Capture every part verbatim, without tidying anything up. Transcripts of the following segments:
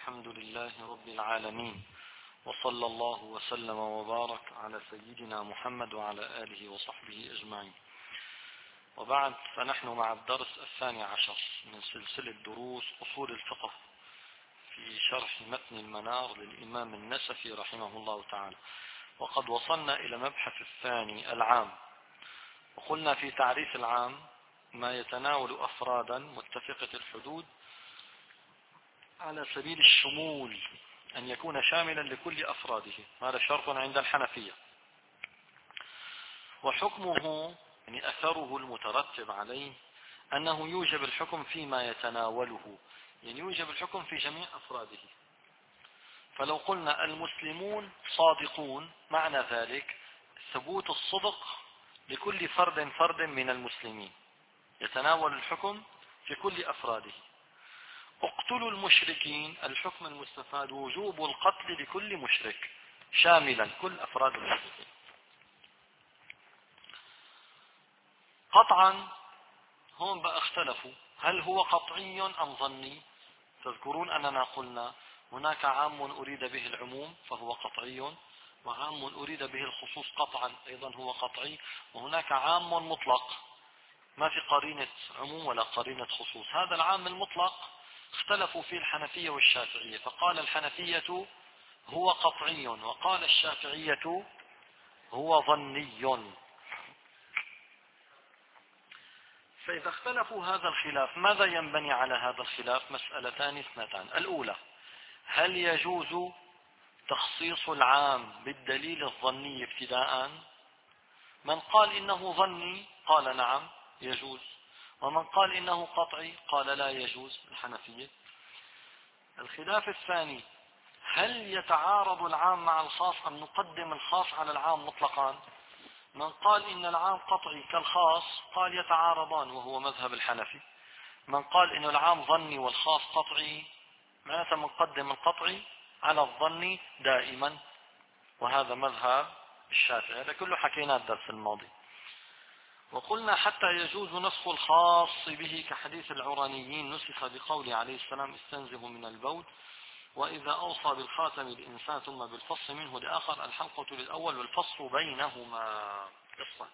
الحمد لله رب العالمين، وصلى الله وسلم وبارك على سيدنا محمد وعلى آله وصحبه أجمعين. وبعد، فنحن مع الدرس الثاني عشر من سلسلة دروس أصول الفقه في شرح متن المنار للإمام النسفي رحمه الله تعالى. وقد وصلنا إلى مبحث الثاني العام، وقلنا في تعريف العام ما يتناول أفرادا متفقة الحدود على سبيل الشمول، أن يكون شاملا لكل أفراده، هذا شرط عند الحنفية. وحكمه يعني أثره المترتب عليه أنه يوجب الحكم فيما يتناوله، يعني يوجب الحكم في جميع أفراده. فلو قلنا المسلمون صادقون، معنى ذلك ثبوت الصدق لكل فرد فرد من المسلمين، يتناول الحكم في كل أفراده. اقتلوا المشركين، الحكم المستفاد وجوب القتل لكل مشرك شاملا كل أفراد المشركين. قطعا هم بقى اختلفوا، هل هو قطعي أم ظني؟ تذكرون أننا قلنا هناك عام أريد به العموم فهو قطعي، وعام أريد به الخصوص قطعا أيضا هو قطعي، وهناك عام مطلق ما في قرينة عموم ولا قرينة خصوص. هذا العام المطلق اختلفوا فيه الحنفية والشافعية، فقال الحنفية هو قطعي وقال الشافعية هو ظني. فإذا اختلفوا هذا الخلاف، ماذا ينبني على هذا الخلاف؟ مسألتان اثنتان. الأولى، هل يجوز تخصيص العام بالدليل الظني ابتداء؟ من قال إنه ظني قال نعم يجوز، ومن قال إنه قطعي قال لا يجوز، الحنفية. الخلاف الثاني، هل يتعارض العام مع الخاص أم نقدم الخاص على العام مطلقا؟ من قال إن العام قطعي كالخاص قال يتعارضان، وهو مذهب الحنفي. من قال إن العام ظني والخاص قطعي، معناته نقدم القطعي على الظني دائما، وهذا مذهب الشافعي. هذا كله حكينا الدرس الماضي. وقلنا حتى يجوز نسخ الخاص به كحديث العرانيين، نسخ بقوله عليه السلام استنزه من البول، وإذا أوصى بالخاتم الإنسان ثم بالفص منه لآخر، الحلقة للأول والفص بينهما قصة.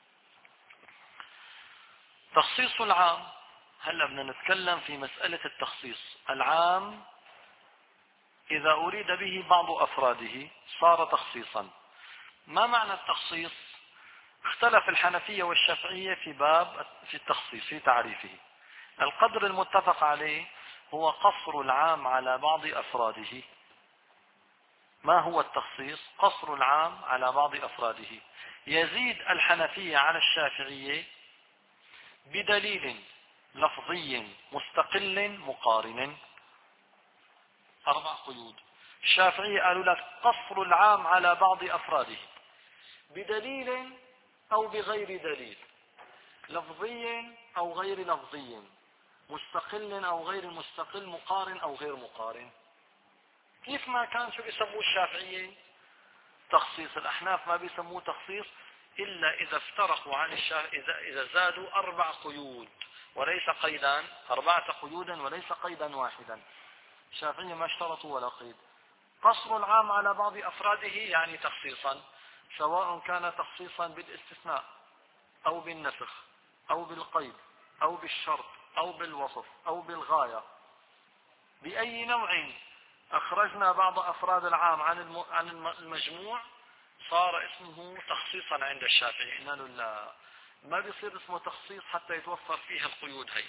تخصيص العام، هلا بدنا نتكلم في مسألة التخصيص. العام إذا أريد به بعض أفراده صار تخصيصا. ما معنى التخصيص؟ اختلف الحنفية والشافعية في باب في التخصيص في تعريفه. القدر المتفق عليه هو قصر العام على بعض أفراده. ما هو التخصيص؟ قصر العام على بعض أفراده. يزيد الحنفية على الشافعية بدليل لفظي مستقل مقارن. أربع قيود. الشافعية قالوا لك قصر العام على بعض أفراده بدليل أو بغير دليل، لفظي أو غير لفظي، مستقل أو غير مستقل، مقارن أو غير مقارن. كيف ما كان شو بيسموه الشافعية؟ تخصيص. الأحناف ما بيسموه تخصيص إلا إذا افترقوا عن الشافعية، إذا, إذا زادوا أربع قيود وليس قيدان، أربعة قيودا وليس قيدا واحدا. الشافعية ما اشترطوا ولا قيد. قصر العام على بعض أفراده يعني تخصيصا، سواء كان تخصيصا بالاستثناء أو بالنسخ أو بالقيد أو بالشرط أو بالوصف أو بالغاية. بأي نوع أخرجنا بعض أفراد العام عن عن المجموع صار اسمه تخصيصا عند الشافعي. قلنا له لا، ما بيصير اسمه تخصيص حتى يتوفر فيها القيود هي.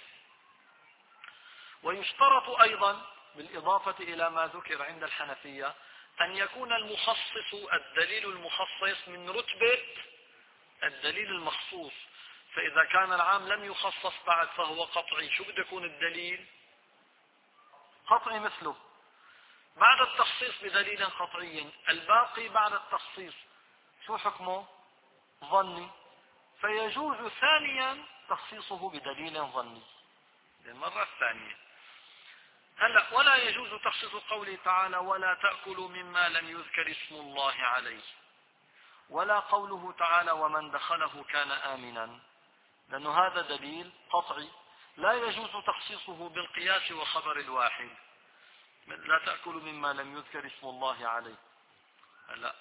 ويشترط أيضا بالإضافة إلى ما ذكر عند الحنفية أن يكون المخصص الدليل المخصص من رتبة الدليل المخصوص. فإذا كان العام لم يخصص بعد فهو قطعي. شو بده يكون الدليل؟ قطعي مثله بعد التخصيص بدليل قطعي. الباقي بعد التخصيص شو حكمه؟ ظني. فيجوز ثانيا تخصيصه بدليل ظني للمرة الثانية. هلا، ولا يجوز تخصيص قوله تعالى ولا تأكلوا مما لم يذكر اسم الله عليه، ولا قوله تعالى ومن دخله كان آمنا، لأن هذا دليل قطعي لا يجوز تخصيصه بالقياس وخبر الواحد. لا تأكلوا مما لم يذكر اسم الله عليه. لا،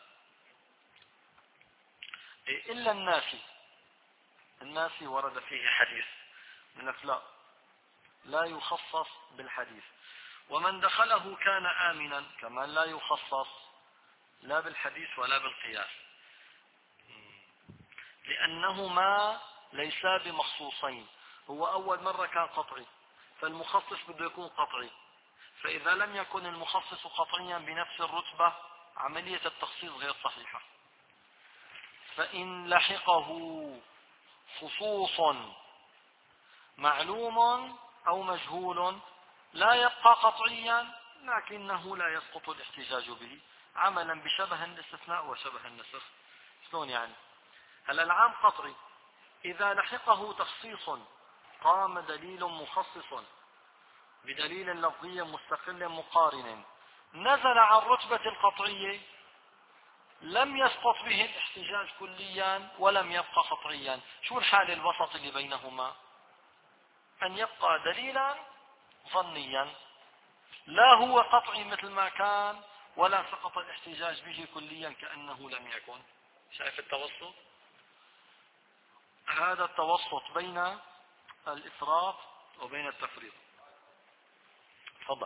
إلا الناسي. الناسي ورد فيه حديث من لا لا يخصص بالحديث. ومن دخله كان آمنا، كمان لا يخصص لا بالحديث ولا بالقياس، لأنهما ليسا بمخصوصين. هو أول مرة كان قطعي، فالمخصص بده يكون قطعي، فإذا لم يكن المخصص قطعيا بنفس الرتبة عملية التخصيص غير صحيحة. فإن لحقه خصوص معلوم أو مجهول لا يبقى قطعيا، لكنه لا يسقط الاحتجاج به، عملا بشبه الاستثناء وشبه النسخ. شلون يعني؟ هلا العام قطعي، إذا لحقه تخصيص قام دليل مخصص بدليل لفظي مستقل مقارن نزل عن رتبة القطعية، لم يسقط به الاحتجاج كليا ولم يبقى قطعيا. شو الحال الوسط اللي بينهما؟ أن يبقى دليلا ظنيا، لا هو قطعي مثل ما كان ولا سقط الاحتجاج به كليا كأنه لم يكن. شايف التوسط؟ هذا التوسط بين الإفراط وبين التفريط. تفضل.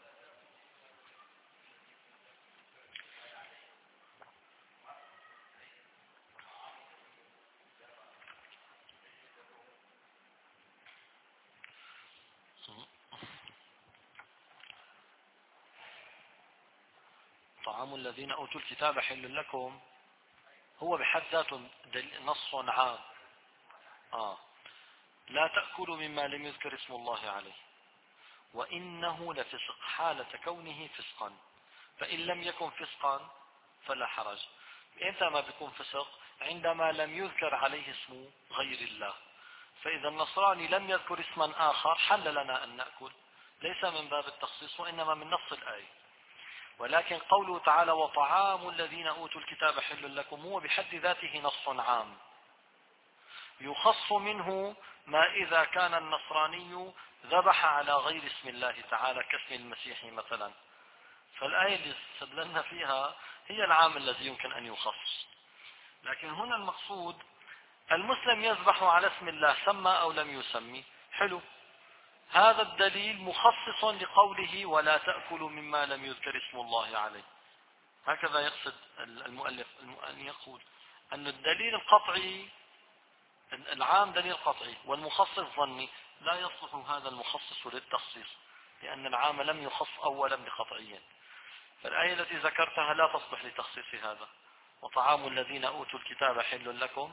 طعام الذين أوتوا الكتاب حل لكم، هو بحد ذاته نص عام. آه. لا تأكلوا مما لم يذكر اسم الله عليه، وإنه لفسق حالة كونه فسقا، فإن لم يكن فسقا فلا حرج. إمتى ما بيكون فسق؟ عندما لم يذكر عليه اسم غير الله. فإذا النصراني لم يذكر اسما آخر حل لنا أن نأكل، ليس من باب التخصيص وإنما من نص الآية. ولكن قوله تعالى وطعام الذين أوتوا الكتاب حل لكم هو بحد ذاته نص عام، يخص منه ما إذا كان النصراني ذبح على غير اسم الله تعالى كاسم المسيح مثلا، فالآية اللي استدللنا فيها هي العام الذي يمكن أن يخص. لكن هنا المقصود المسلم يذبح على اسم الله سمى أو لم يسمي، حلو، هذا الدليل مخصص لقوله ولا تأكلوا مما لم يذكر اسم الله عليه. هكذا يقصد المؤلف أن يقول أن الدليل القطعي العام دليل قطعي والمخصص ظني، لا يصلح هذا المخصص للتخصيص، لأن العام لم يخص أولا بقطعيا. فالآية التي ذكرتها لا تصلح لتخصيص هذا. وطعام الذين أوتوا الكتاب حل لكم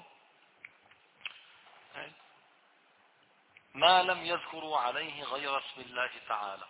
ما لم يذكروا عليه غير اسم الله تعالى.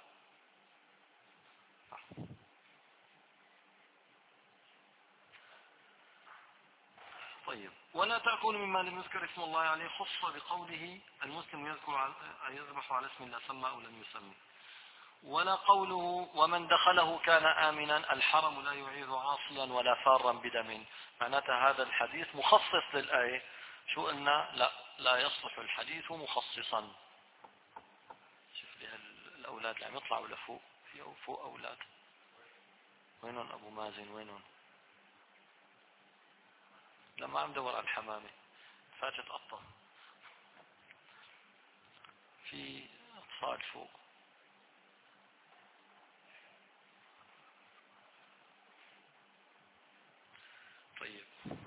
طيب، ولا تأكلوا مما لم يذكر اسم الله عليه خص بقوله المسلم يذكر يذبح على اسم الله سمى أو لم يسمي. ولا قوله ومن دخله كان آمنا، الحرم لا يعيذ عاصيا ولا فارا بدم. معناتها هذا الحديث مخصص للآية. شو قلنا؟ لا لا يصلح الحديث مخصصا. شوف لي الأولاد اللي عم يطلعوا لفوق، في فوق أولاد، وينهم أبو مازن؟ وينهم؟ لما عم دور على الحمامة فاتت قطة، في أطفال فوق. طيب،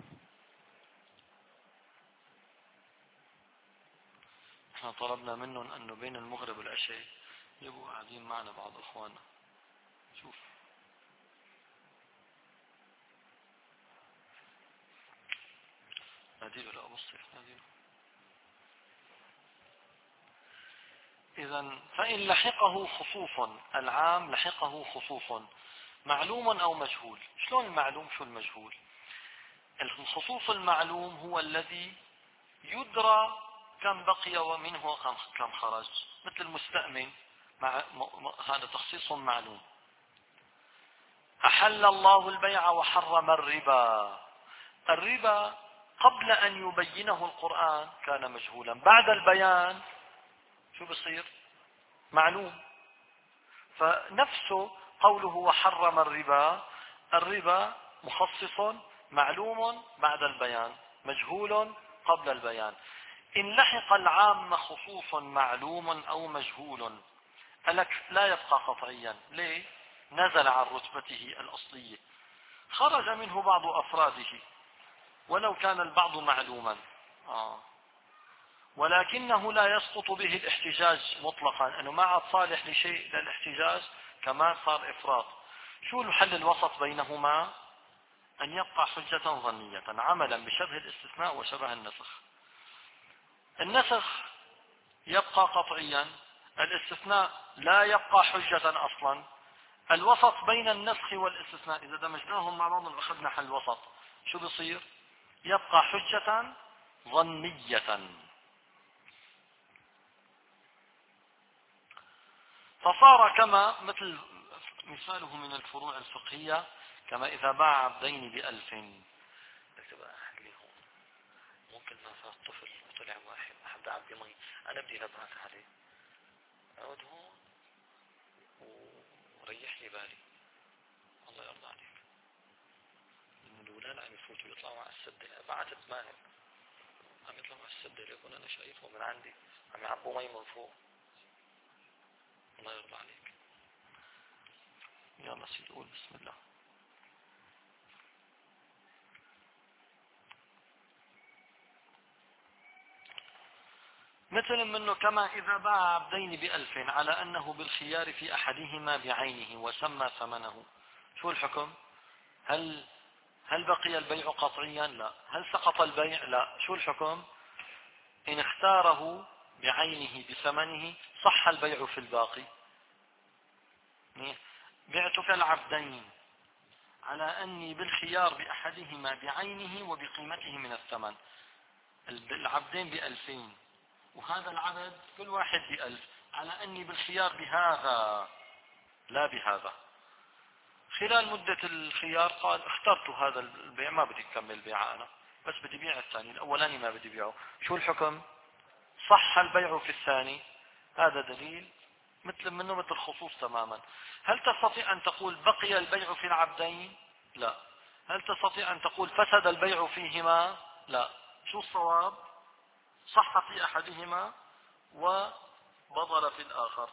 احنا طلبنا منهم انه بين المغرب والعشاء يبقوا قاعدين معنا بعض اخواننا. شوف ناديله، لا بصير ناديله. اذا فان لحقه خصوص، العام لحقه خصوص معلوم او مجهول. شلون المعلوم؟ شو المجهول؟ الخصوص المعلوم هو الذي يدرى كم بقي ومنه كم خرج، مثل المستأمن، مع هذا تخصيص معلوم. أحل الله البيع وحرم الربا. الربا قبل أن يبينه القرآن كان مجهولا، بعد البيان شو بصير؟ معلوم. فنفسه قوله وحرم الربا، الربا مخصص معلوم بعد البيان، مجهول قبل البيان. إن لحق العام خصوص معلوم أو مجهول ألك لا يبقى قطعيا. ليه؟ نزل عن رتبته الأصلية، خرج منه بعض أفراده ولو كان البعض معلوما، آه. ولكنه لا يسقط به الاحتجاج مطلقا، أنه ما عاد صالح لشيء للاحتجاج، كمان صار إفراط. شو الحل الوسط بينهما؟ أن يبقى حجة ظنية عملا بشبه الاستثناء وشبه النسخ. النسخ يبقى قطعيا، الاستثناء لا يبقى حجة أصلا. الوسط بين النسخ والاستثناء إذا دمجناهم مع بعض وأخذنا حل وسط، شو بصير؟ يبقى حجة ظنية. فصار كما مثل مثاله من الفروع الفقهية، كما إذا باع عبدين بألف. ممكن ما فات طفل وطلع واحد أحب أعبي مي، أنا بدي نبهك عليه، أقعد هون وريح لي بالي، الله يرضى عليك. لأن الأولاد عم يفوتوا يطلعوا على السدة، بعتت ماهر عم يطلعوا على السدة ليكون أنا شايفهم من عندي عم يعبوا مي من فوق، الله يرضى عليك. يلا سيدي قول بسم الله. مثل منه كما إذا باع عبدين بألف على أنه بالخيار في أحدهما بعينه وسمى ثمنه، شو الحكم؟ هل هل بقي البيع قطعيا؟ لا. هل سقط البيع؟ لا. شو الحكم؟ إن اختاره بعينه بثمنه صح البيع في الباقي. بعتك العبدين على أني بالخيار بأحدهما بعينه وبقيمته من الثمن، العبدين بألفين وهذا العبد كل واحد بألف، على أني بالخيار بهذا لا بهذا. خلال مدة الخيار قال اخترت هذا البيع، ما بدي أكمل بيع أنا، بس بدي بيع الثاني، الأولاني ما بدي بيعه. شو الحكم؟ صح البيع في الثاني. هذا دليل مثل منه مثل الخصوص تماما. هل تستطيع أن تقول بقي البيع في العبدين؟ لا. هل تستطيع أن تقول فسد البيع فيهما؟ لا. شو الصواب؟ صح في أحدهما وبطل في الآخر.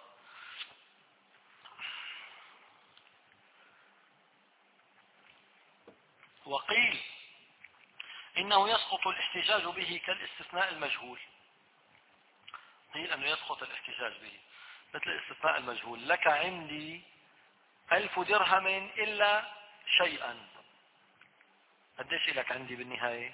وقيل إنه يسقط الاحتجاج به كالاستثناء المجهول. قيل أنه يسقط الاحتجاج به مثل الاستثناء المجهول. لك عندي ألف درهم إلا شيئا، قديش لك عندي بالنهاية؟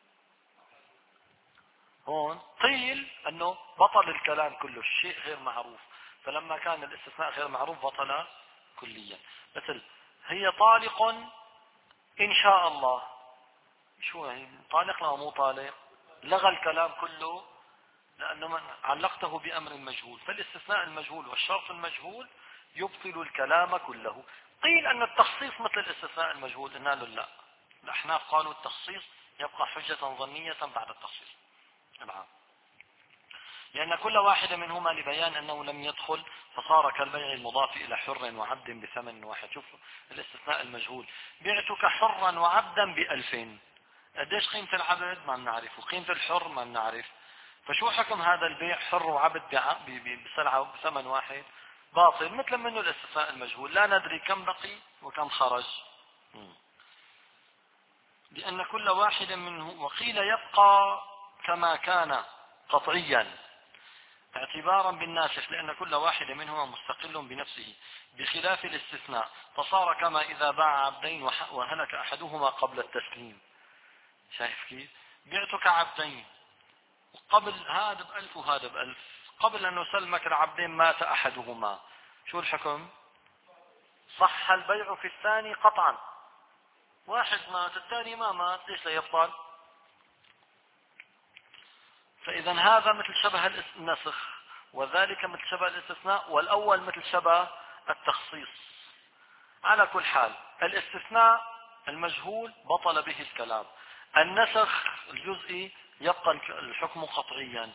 هون قيل أنه بطل الكلام كله، الشيء غير معروف، فلما كان الاستثناء غير معروف بطل كليا. مثل هي طالق إن شاء الله، شو يعني طالق لا مو طالق؟ لغى الكلام كله لأنه من علقته بأمر مجهول. فالاستثناء المجهول والشرط المجهول يبطل الكلام كله. قيل أن التخصيص مثل الاستثناء المجهول، قلنا له لا، الأحناف قالوا التخصيص يبقى حجة ظنية بعد التخصيص العام، لأن كل واحد منهما لبيان أنه لم يدخل فصار كالبيع المضاف إلى حر وعبد بثمن واحد. شوف الاستثناء المجهول، بعتك حرا وعبدا بألفين، قديش قيمة العبد؟ ما بنعرف، وقيمة الحر ما بنعرف. فشو حكم هذا البيع حر وعبد بسلعة بثمن واحد؟ باطل، مثل منه الاستثناء المجهول، لا ندري كم بقي وكم خرج، لأن كل واحد منه. وقيل يبقى كما كان قطعيا اعتبارا بالناسخ، لأن كل واحد منهما مستقل بنفسه بخلاف الاستثناء، فصار كما إذا باع عبدين وهلك أحدهما قبل التسليم. شايف كيف؟ بعتك عبدين قبل هذا بألف وهذا بألف، قبل أن يسلمك العبدين مات أحدهما، شو الحكم؟ صح البيع في الثاني قطعا. واحد مات الثاني ما مات، ليش لا يبطل؟ فإذا هذا مثل شبه النسخ، وذلك مثل شبه الاستثناء، والأول مثل شبه التخصيص. على كل حال الاستثناء المجهول بطل به الكلام، النسخ الجزئي يبقى الحكم قطعيا،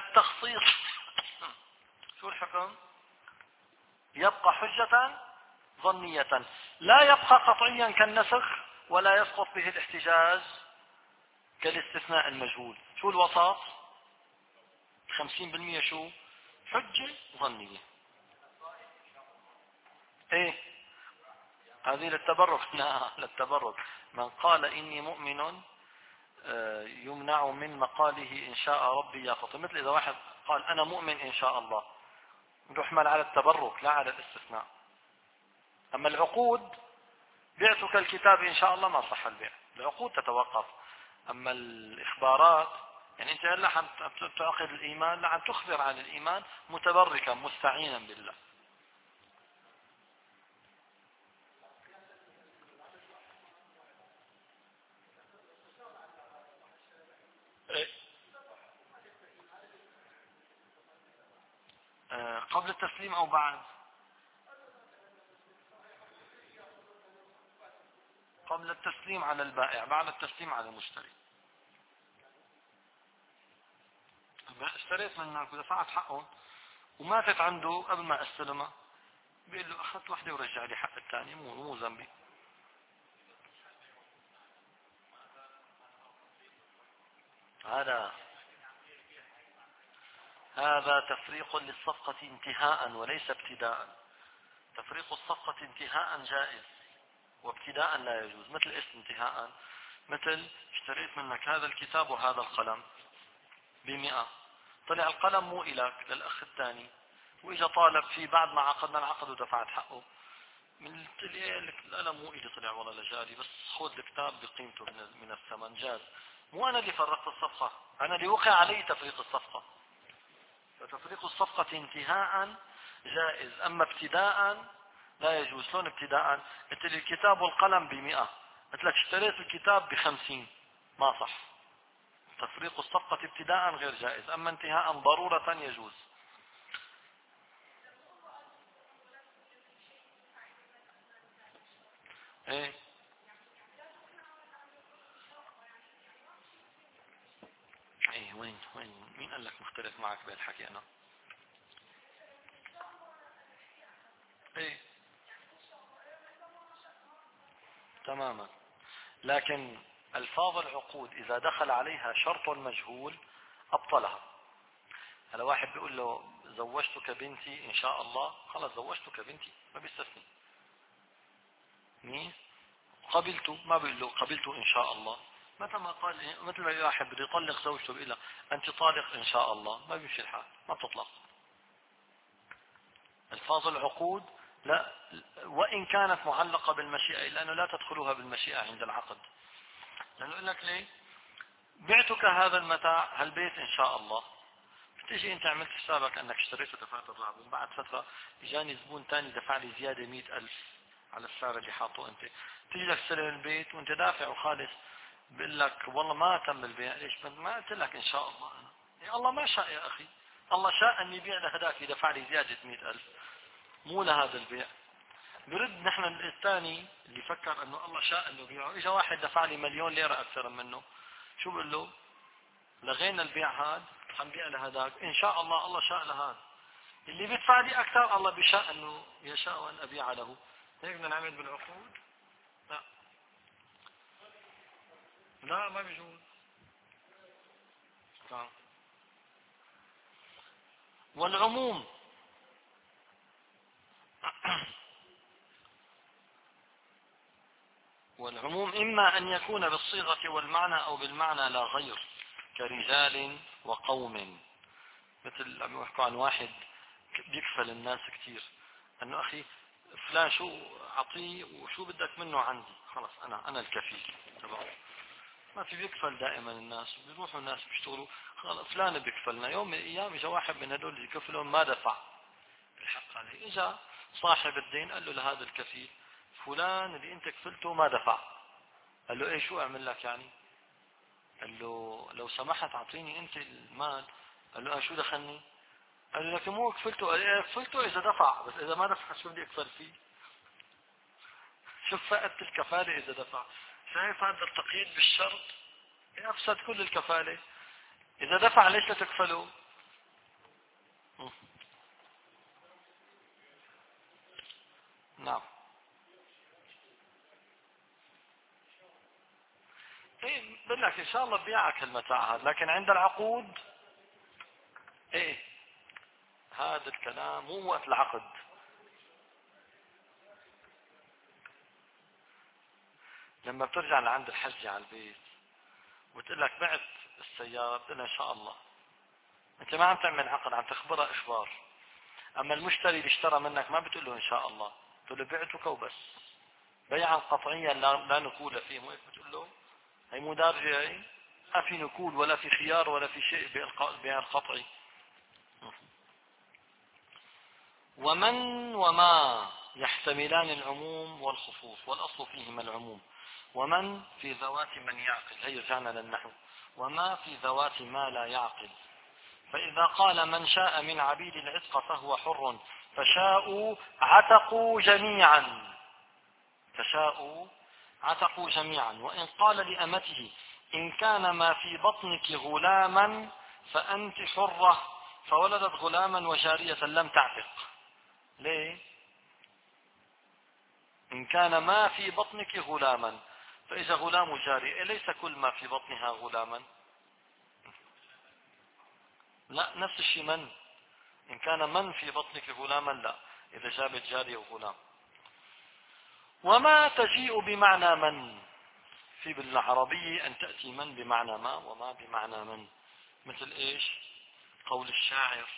التخصيص شو الحكم؟ يبقى حجة ظنية لا يبقى قطعيا كالنسخ ولا يسقط به الاحتجاج كالاستثناء المجهول. شو الوسط؟ خمسين بالمئة شو؟ حجة ظنية. ايه هذه للتبرك. لا للتبرك. من قال إني مؤمن يمنع من مقاله إن شاء ربي يقطع. مثل إذا واحد قال أنا مؤمن إن شاء الله يحمل على التبرك لا على الاستثناء. أما العقود بعتك الكتاب إن شاء الله ما صح البيع، العقود تتوقف. أما الإخبارات يعني أنت هلا عم تعقد الإيمان، لا عم تخبر عن الإيمان متبركا مستعينا بالله. قبل التسليم أو بعد؟ قبل التسليم على البائع، بعد التسليم على المشتري. اشتريت منك ودفعت حقهم وماتت عنده قبل ما استلمها، بيقول له أخذت وحدة ورجع لي حق الثاني، مو مو ذنبي. هذا هذا تفريق للصفقة انتهاء وليس ابتداء. تفريق الصفقة انتهاء جائز وابتداء لا يجوز. مثل اسم انتهاء، مثل اشتريت منك هذا الكتاب وهذا القلم بمئة، طلع القلم مو إلك للأخ الثاني، وإجا طالب فيه بعد ما عقدنا العقد ودفعت حقه، من لك القلم مو إلي، طلع والله لجاري، بس خذ الكتاب بقيمته من الثمن، جاز. مو أنا اللي فرقت الصفقة، أنا اللي وقع علي تفريق الصفقة. فتفريق الصفقة انتهاء جائز، أما ابتداء لا يجوز. شلون ابتداء؟ قلت لي الكتاب والقلم بمئة، قلت لك اشتريت الكتاب بخمسين، ما صح. تفريق الصفقة ابتداء غير جائز، أما انتهاء ضرورة يجوز. ايه ايه وين وين مين قال لك مختلف معك بهالحكي؟ أنا ايه تماما. لكن ألفاظ العقود إذا دخل عليها شرط مجهول أبطلها. هلا واحد بيقول له زوجتك بنتي إن شاء الله، خلاص زوجتك بنتي، ما بيستثني. مين قبلت؟ ما بيقول له قبلت إن شاء الله. متى ما قال، مثل ما واحد بده يطلق زوجته بيقول له أنت طالق إن شاء الله، ما بيمشي الحال، ما بتطلق. ألفاظ العقود لا، وإن كانت معلقة بالمشيئة، لأنه لا تدخلها بالمشيئة عند العقد. لأنه يقول لك ليه بعتك هذا المتاع هالبيت إن شاء الله، بتيجي أنت عملت حسابك أنك اشتريته ودفعت الرعب، وبعد فترة إجاني زبون ثاني دفع لي زيادة مئة ألف على السعر اللي حاطه أنت، تيجي لك تستلم البيت وأنت دافع وخالص، بقول لك والله ما تم البيع. ليش؟ ما قلت لك إن شاء الله أنا. يا الله ما شاء يا أخي، الله شاء أن يبيع لهداك يدفع لي زيادة مئة ألف، مو لهذا البيع. برد نحن الثاني اللي فكر أنه الله شاء أنه يبيعه، إجا واحد دفع لي مليون ليرة أكثر منه، شو بقول له؟ لغينا البيع هذا، حنبيع لهذاك إن شاء الله، الله شاء لهذا، اللي بيدفع لي أكثر الله بشاء أنه يشاء أن أبيع له. هيك بدنا نعمل بالعقود؟ لا لا ما بيجوز. نعم. والعموم والعموم إما أن يكون بالصيغة والمعنى أو بالمعنى لا غير، كرجال وقوم. مثل عم يحكوا عن واحد بيكفل الناس كثير، أنه أخي فلان شو أعطيه وشو بدك منه عندي، خلص أنا أنا الكفيل تبعه. ما في بيكفل دائما الناس، بيروحوا الناس بيشتغلوا، خلص فلان بيكفلنا. يوم من الأيام إجا واحد من هدول اللي كفلهم ما دفع الحق عليه، إجا صاحب الدين قال له لهذا الكفيل فلان اللي أنت كفلته ما دفع. قال له إيه شو أعمل لك يعني؟ قال له لو سمحت أعطيني أنت المال. قال له أه شو دخلني؟ قال له لكن مو كفلته. قال إيه كفلته إذا دفع، بس إذا ما دفع شو بدي أكفل فيه؟ شوف فائدة الكفالة إذا دفع. شايف هذا التقييد بالشرط أفسد كل الكفالة. إذا دفع ليش لا تكفله؟ نعم. ايه بقول لك ان شاء الله بيعك المتاع هذا، لكن عند العقود ايه هذا الكلام مو وقت العقد. لما بترجع لعند الحج على البيت وتقول لك بعت السيارة، بتقول ان شاء الله، انت ما عم تعمل عقد، عم تخبرها اخبار. اما المشتري اللي اشترى منك ما بتقول له ان شاء الله، بتقول له بعتك وبس، بيعا قطعيا لا, لا نكول فيه. مو هيك بتقول له؟ هي مو دارجة هي، ما في نكول ولا في خيار ولا في شيء بيع القطعي. ومن وما يحتملان العموم والخصوص، والأصل فيهما العموم. ومن في ذوات من يعقل، هي رجعنا للنحو. وما في ذوات ما لا يعقل. فإذا قال من شاء من عبيد العتق فهو حر، فشاءوا عتقوا جميعا، فشاءوا عتقوا جميعا. وإن قال لأمته إن كان ما في بطنك غلاما فأنت حرة، فولدت غلاما وجارية لم تعتق. ليه؟ إن كان ما في بطنك غلاما، فإذا غلام جارية ليس كل ما في بطنها غلاما. لا، نفس الشيء من إن كان من في بطنك غلاما، لا، إذا جابت جارية وغلام. وما تجيء بمعنى من، في بالعربية أن تأتي من بمعنى ما وما بمعنى من. مثل إيش؟ قول الشاعر: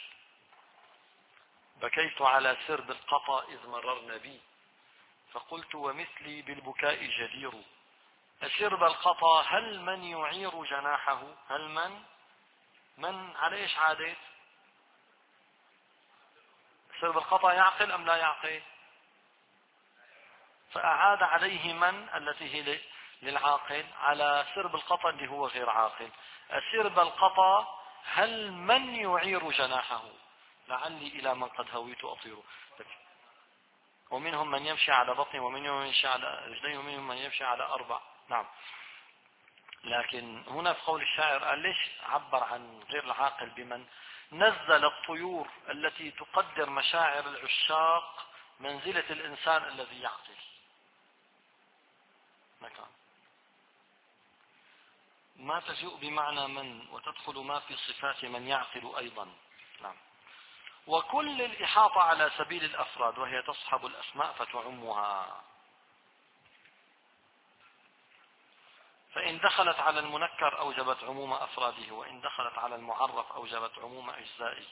بكيت على سرب القطا إذ مررن بي، فقلت ومثلي بالبكاء جدير. أسرب القطا هل من يعير جناحه؟ هل من من على إيش عادت؟ سرب القطا يعقل أم لا يعقل؟ فأعاد عليه من التي هي للعاقل على سرب القطا اللي هو غير عاقل. أسرب القطا هل من يعير جناحه؟ لعلي إلى من قد هويت أطير. ومنهم من يمشي على بطنه، ومنهم من يمشي على رجليه، ومنهم من يمشي على أربع. نعم. لكن هنا في قول الشاعر قال ليش عبر عن غير العاقل بمن؟ نزل الطيور التي تقدر مشاعر العشاق منزلة الإنسان الذي يعقل. مكان ما تجيء بمعنى من، وتدخل ما في صفات من يعقل أيضا. نعم. وكل الإحاطة على سبيل الأفراد، وهي تصحب الأسماء فتعمها. فإن دخلت على المنكر أوجبت عموم أفراده، وإن دخلت على المعرف أوجبت عموم أجزائه.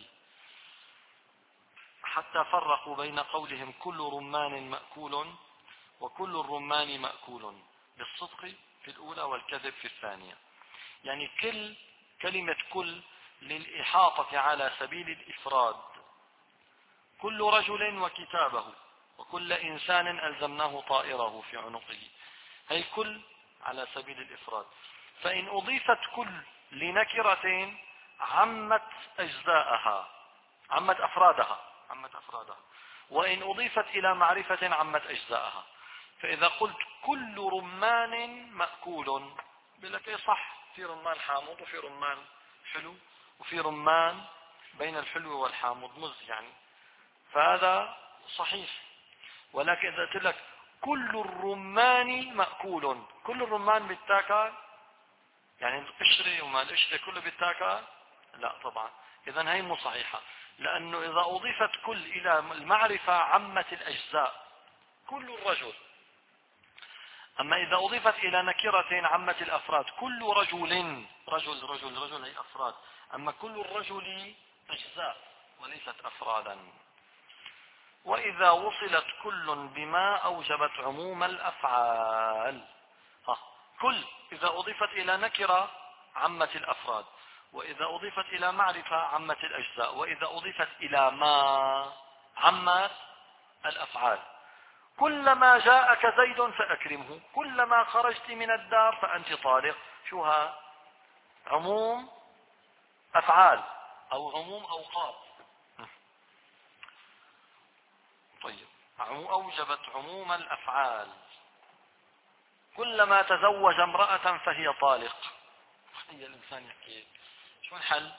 حتى فرقوا بين قولهم كل رمان مأكول وكل الرمان مأكول، بالصدق في الأولى والكذب في الثانية. يعني كل كلمة كل للإحاطة على سبيل الإفراد، كل رجل وكتابه، وكل إنسان ألزمناه طائره في عنقه. هي كل على سبيل الإفراد. فإن أضيفت كل لنكرة عمت أجزاءها، عمت أفرادها عمت أفرادها وإن أضيفت إلى معرفة عمت أجزاءها. فإذا قلت كل رمان مأكول، بلك إيه صح، في رمان حامض وفي رمان حلو، وفي رمان بين الحلو والحامض مز يعني، فهذا صحيح. ولكن إذا قلت لك كل الرمان مأكول، كل الرمان بيتاكل، يعني القشرة وما القشرة كله بيتاكل؟ لا طبعا. إذن هي مو صحيحة، لأنه إذا أضيفت كل إلى المعرفة عمت الأجزاء، كل الرجل. أما إذا أضيفت إلى نكرة عمت الأفراد، كل رجل رجل رجل رجل هي أفراد، أما كل الرجل أجزاء وليست أفرادا. وإذا وصلت كل بما أوجبت عموم الأفعال. ها. كل إذا أضيفت إلى نكرة عمت الأفراد، وإذا أضيفت إلى معرفة عمت الأجزاء، وإذا أضيفت إلى ما عمت الأفعال. كلما جاءك زيد فأكرمه، كلما خرجت من الدار فأنت طالق. شو ها؟ عموم أفعال أو عموم أوقات. طيب، أوجبت عموم الأفعال. كلما تزوج امرأة فهي طالق. هي الإنسان يحكي شو الحل؟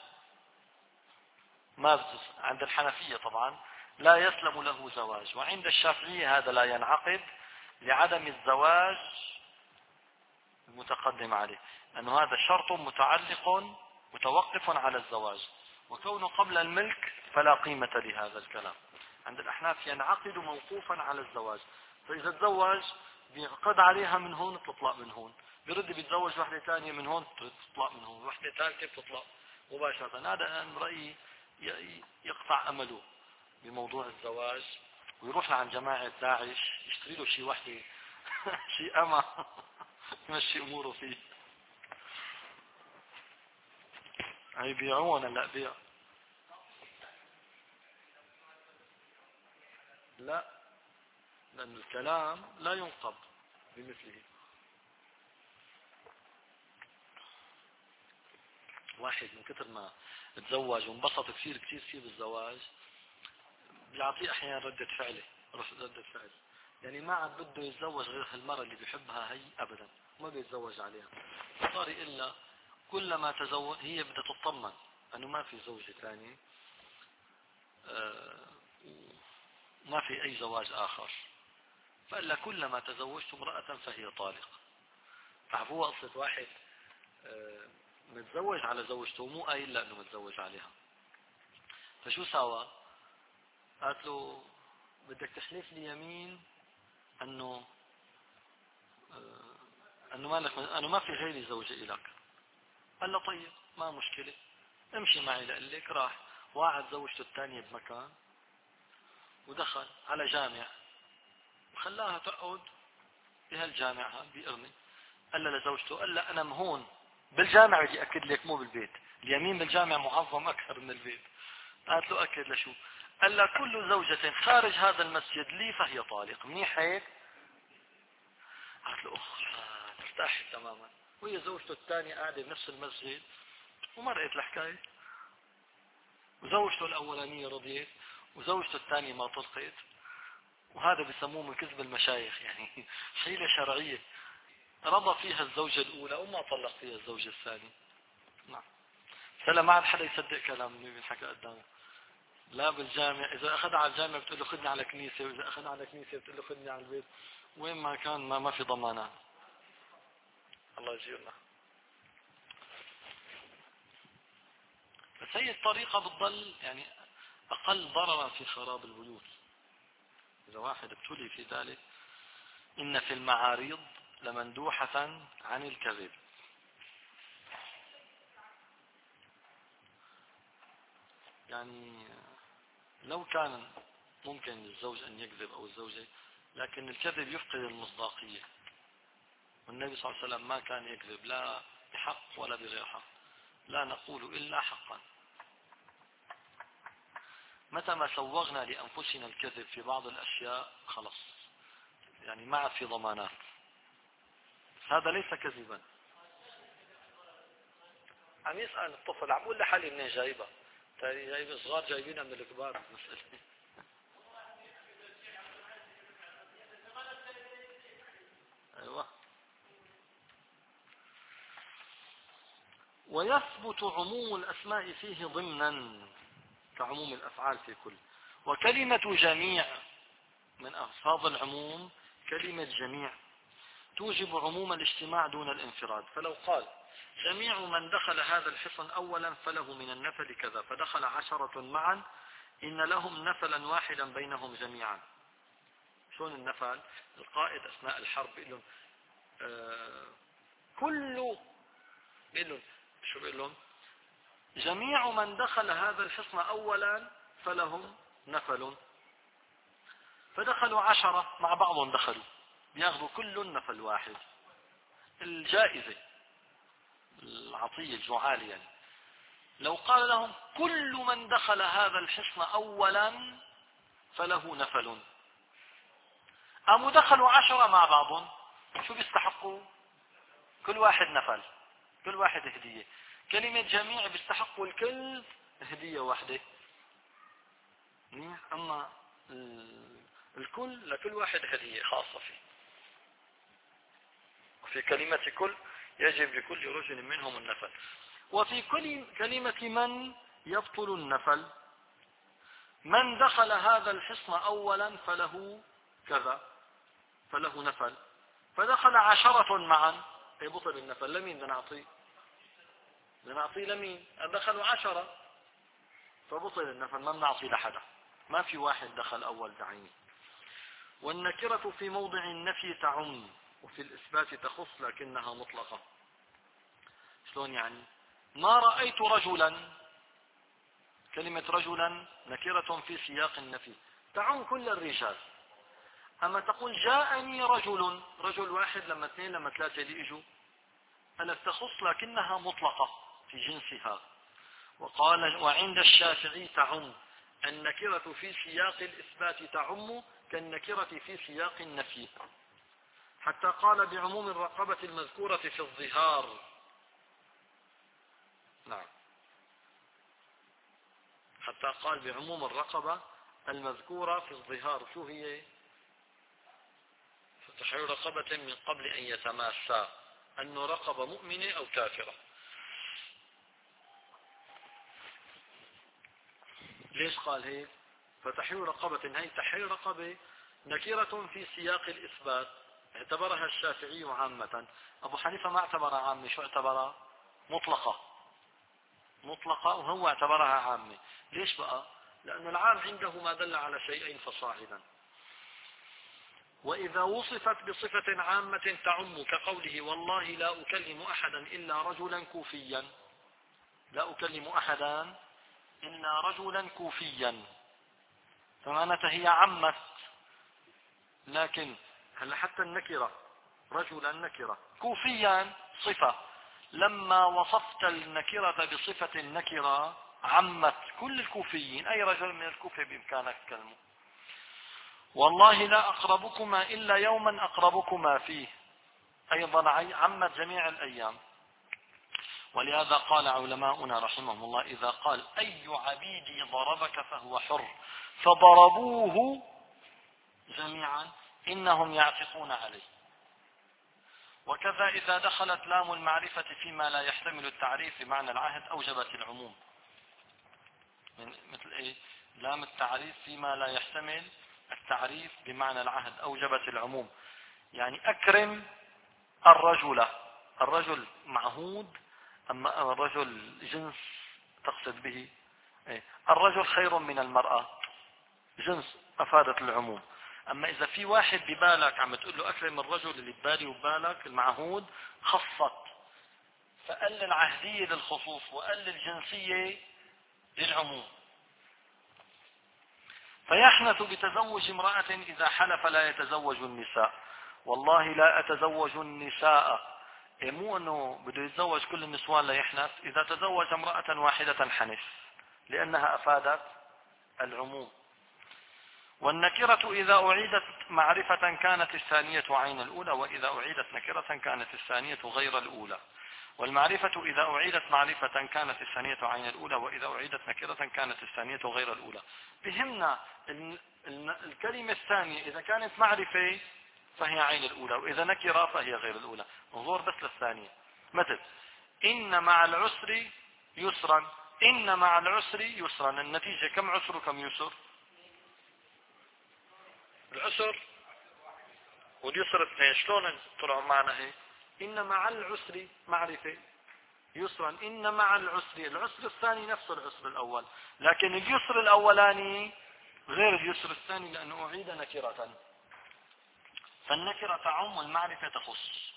ما بتس... عند الحنفية طبعا لا يسلم له زواج، وعند الشافعية هذا لا ينعقد لعدم الزواج المتقدم عليه، أنه هذا شرط متعلق متوقف على الزواج، وكونه قبل الملك فلا قيمة لهذا الكلام. عند الأحناف ينعقد موقوفا على الزواج، فإذا تزوج بيعقد عليها من هون بتطلق من هون، برد بيتزوج واحدة ثانية من هون بتطلق من هون، واحدة ثالثة بتطلق مباشرة. هذا أنا رأيي يقطع أمله بموضوع الزواج، ويروح عن جماعة داعش يشتري له شيء وحدة شيء أما يمشي أموره فيه. هي بيعون لا بيع لا، لأن الكلام لا ينقض بمثله. واحد من كثر ما تزوج وانبسط كثير كثير فيه بالزواج بيعطيه أحيانا ردة فعله ردة فعل، يعني ما عاد بده يتزوج غير المرأة اللي بيحبها هي أبدا، ما بيتزوج عليها. صار إلا كلما تزوج هي بدها تطمن أنه ما في زوجة ثانية، آه ما في أي زواج آخر، فقال لها كلما تزوجت امرأة فهي طالق. تعرفوا قصة واحد آه متزوج على زوجته مو قايل له انه متزوج عليها، فشو سوى؟ قالت له بدك تحلف لي يمين انه آه انه ما لك انه ما في غيري زوجة لك. قال له طيب ما مشكلة، امشي معي لقلك. راح وقعد زوجته الثانية بمكان ودخل على جامع وخلاها تقعد بهالجامع هذا بإرمي. قال له لزوجته، قال له أنا مهون بالجامع بدي أكد لك مو بالبيت، اليمين بالجامع معظم أكثر من البيت. قالت له أكد لشو؟ قال له كل زوجة خارج هذا المسجد لي فهي طالق. منيح هيك؟ قالت له أخ ارتاحت تماما، وهي زوجته الثانية قاعدة بنفس المسجد ومرقت الحكاية، وزوجته الأولانية رضيت وزوجته الثانية ما طلقت. وهذا بسموه من كذب المشايخ، يعني حيلة شرعية، رضى فيها الزوجة الأولى وما طلق فيها الزوجة الثانية. نعم. سلام، ما عاد حدا يصدق كلام اللي بينحكى قدامه. لا بالجامع، إذا أخذ على الجامع بتقول له خذني على كنيسة، وإذا أخذ على كنيسة بتقول له خذني على البيت. وين ما كان ما, ما في ضمانات. الله يجيرنا. بس هي الطريقة بتضل يعني أقل ضررا في خراب البيوت. إذا واحد ابتلي في ذلك، إن في المعاريض لمندوحة عن الكذب. يعني لو كان ممكن للزوج أن يكذب أو الزوجة، لكن الكذب يفقد المصداقية، والنبي صلى الله عليه وسلم ما كان يكذب لا بحق ولا بغير حق. لا نقول إلا حقا. متى ما سوغنا لأنفسنا الكذب في بعض الأشياء خلص، يعني ما عاد في ضمانات. هذا ليس كذبا. عم يسأل الطفل، عم بقول لحالي منين جايبها، جايب صغار جايبينها من الكبار. المسألة أيوة. ويثبت عموم الأسماء فيه ضمنا كعموم الأفعال في كل. وكلمة جميع من ألفاظ العموم، كلمة جميع توجب عموم الاجتماع دون الانفراد. فلو قال جميع من دخل هذا الحصن أولا فله من النفل كذا، فدخل عشرة معا إن لهم نفلا واحدا بينهم جميعا. شلون النفل؟ القائد أثناء الحرب بيقول لهم آه كل بيقول لهم شو بيقول لهم؟ جميع من دخل هذا الحصن أولا فلهم نفل، فدخلوا عشرة مع بعضهم دخلوا بياخذوا كل نفل واحد. الجائزة العطية الجعال يعني. لو قال لهم كل من دخل هذا الحصن أولا فله نفل، قاموا دخلوا عشرة مع بعضهم، شو بيستحقوا؟ كل واحد نفل، كل واحد هدية. كلمة جميع بيستحقوا الكل هدية واحدة. أما الكل لكل واحد هدية خاصة فيه. في كلمة كل يجب لكل رجل منهم النفل. وفي كل كلمة من يبطل النفل. من دخل هذا الحصن أولا فله كذا، فله نفل، فدخل عشرة معا اي بطل النفل. لمين بدنا نعطيه؟ بدنا نعطيه لمين؟ دخلوا عشرة فبطل النفل، ما بنعطي لحدا، ما في واحد دخل أول بعينه. والنكرة في موضع النفي تعم وفي الإثبات تخص لكنها مطلقة. شلون يعني؟ ما رأيت رجلا، كلمة رجلا نكرة في سياق النفي تعم كل الرجال. أما تقول جاءني رجل، رجل واحد لما اثنين لما ثلاثة اللي اجوا، ألا تخص لكنها مطلقة في جنسها. وقال وعند الشافعي تعم، النكرة في سياق الإثبات تعم كالنكرة في سياق النفي، حتى قال بعموم الرقبة المذكورة في الظهار. نعم، حتى قال بعموم الرقبة المذكورة في الظهار. شو هي؟ فتحرير رقبة من قبل أن يتماسا، أنه رقبة مؤمنة أو كافرة. ليش قال هيك؟ فتحرير رقبة، هي تحرير رقبة نكرة في سياق الإثبات، اعتبرها الشافعي عامة. أبو حنيفة ما اعتبرها عامة، شو اعتبرها؟ مطلقة. مطلقة وهو اعتبرها عامة. ليش بقى؟ لأن العام عنده ما دل على شيئين فصاعدا. وإذا وصفت بصفة عامة تعم كقوله والله لا أكلم أحدا إلا رجلا كوفيا، لا أكلم أحدا إلا رجلا كوفيا، فمعناتها هي عمت. لكن هل حتى النكرة رجلا نكرة كوفيا صفة، لما وصفت النكرة بصفة النكرة عمت كل الكوفيين، أي رجل من الكوفة بإمكانك تكلمه. والله لا أقربكما إلا يوما أقربكما فيه، أيضا عمت جميع الأيام. ولهذا قال علماؤنا رحمهم الله إذا قال أي عبيدي ضربك فهو حر فضربوه جميعا إنهم يعتقون عليه. وكذا إذا دخلت لام المعرفة فيما لا يحتمل التعريف بمعنى العهد أوجبت العموم. مثل إيه؟ لام التعريف فيما لا يحتمل التعريف بمعنى العهد أوجبت العموم. يعني أكرم الرجل، الرجل معهود، أما الرجل جنس تقصد به إيه؟ الرجل خير من المرأة جنس أفادت العموم. أما إذا في واحد ببالك عم تقول له أكرم الرجل اللي ببالي وبالك المعهود، خصت، فقل العهدية للخصوص وقل الجنسية للعموم. فيحنث بتزوج امرأة إذا حلف لا يتزوج النساء، والله لا أتزوج النساء، إيه مو أنه بده يتزوج كل النسوان لا يحنث، إذا تزوج امرأة واحدة حنث لأنها أفادت العموم. والنكرة إذا أعيدت معرفة كانت الثانية عين الأولى، وإذا أعيدت نكرة كانت الثانية غير الأولى. والمعرفة إذا أعيدت معرفة كانت الثانية عين الأولى، وإذا أعيدت نكرة كانت الثانية غير الأولى. بهمنا الكلمة الثانية إذا كانت معرفة فهي عين الأولى، وإذا نكرة فهي غير الأولى. انظر بس للثانية، مثل إن مع العسر يسرا، إن مع العسر يسرا، النتيجة كم عسر وكم يسر؟ العسر واليسر اثنين. شلون طلعوا معنا هيك؟ إن مع العسر معرفة يسرا، إن مع العسر، العسر الثاني نفس العسر الأول، لكن اليسر الأولاني غير اليسر الثاني لأنه أعيد نكرة. فالنكرة تعم والمعرفة تخص.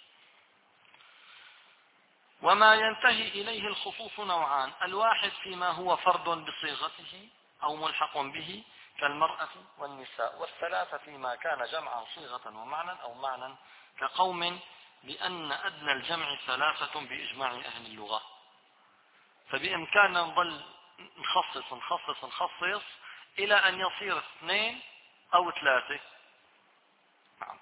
وما ينتهي إليه الخصوص نوعان، الواحد فيما هو فرد بصيغته أو ملحق به كالمرأة والنساء، والثلاثة فيما كان جمعا صيغة ومعنى أو معنى كقوم، لأن أدنى الجمع ثلاثة بإجماع أهل اللغة. فبإمكاننا نظل نخصص نخصص نخصص إلى أن يصير اثنين أو ثلاثة. نعم.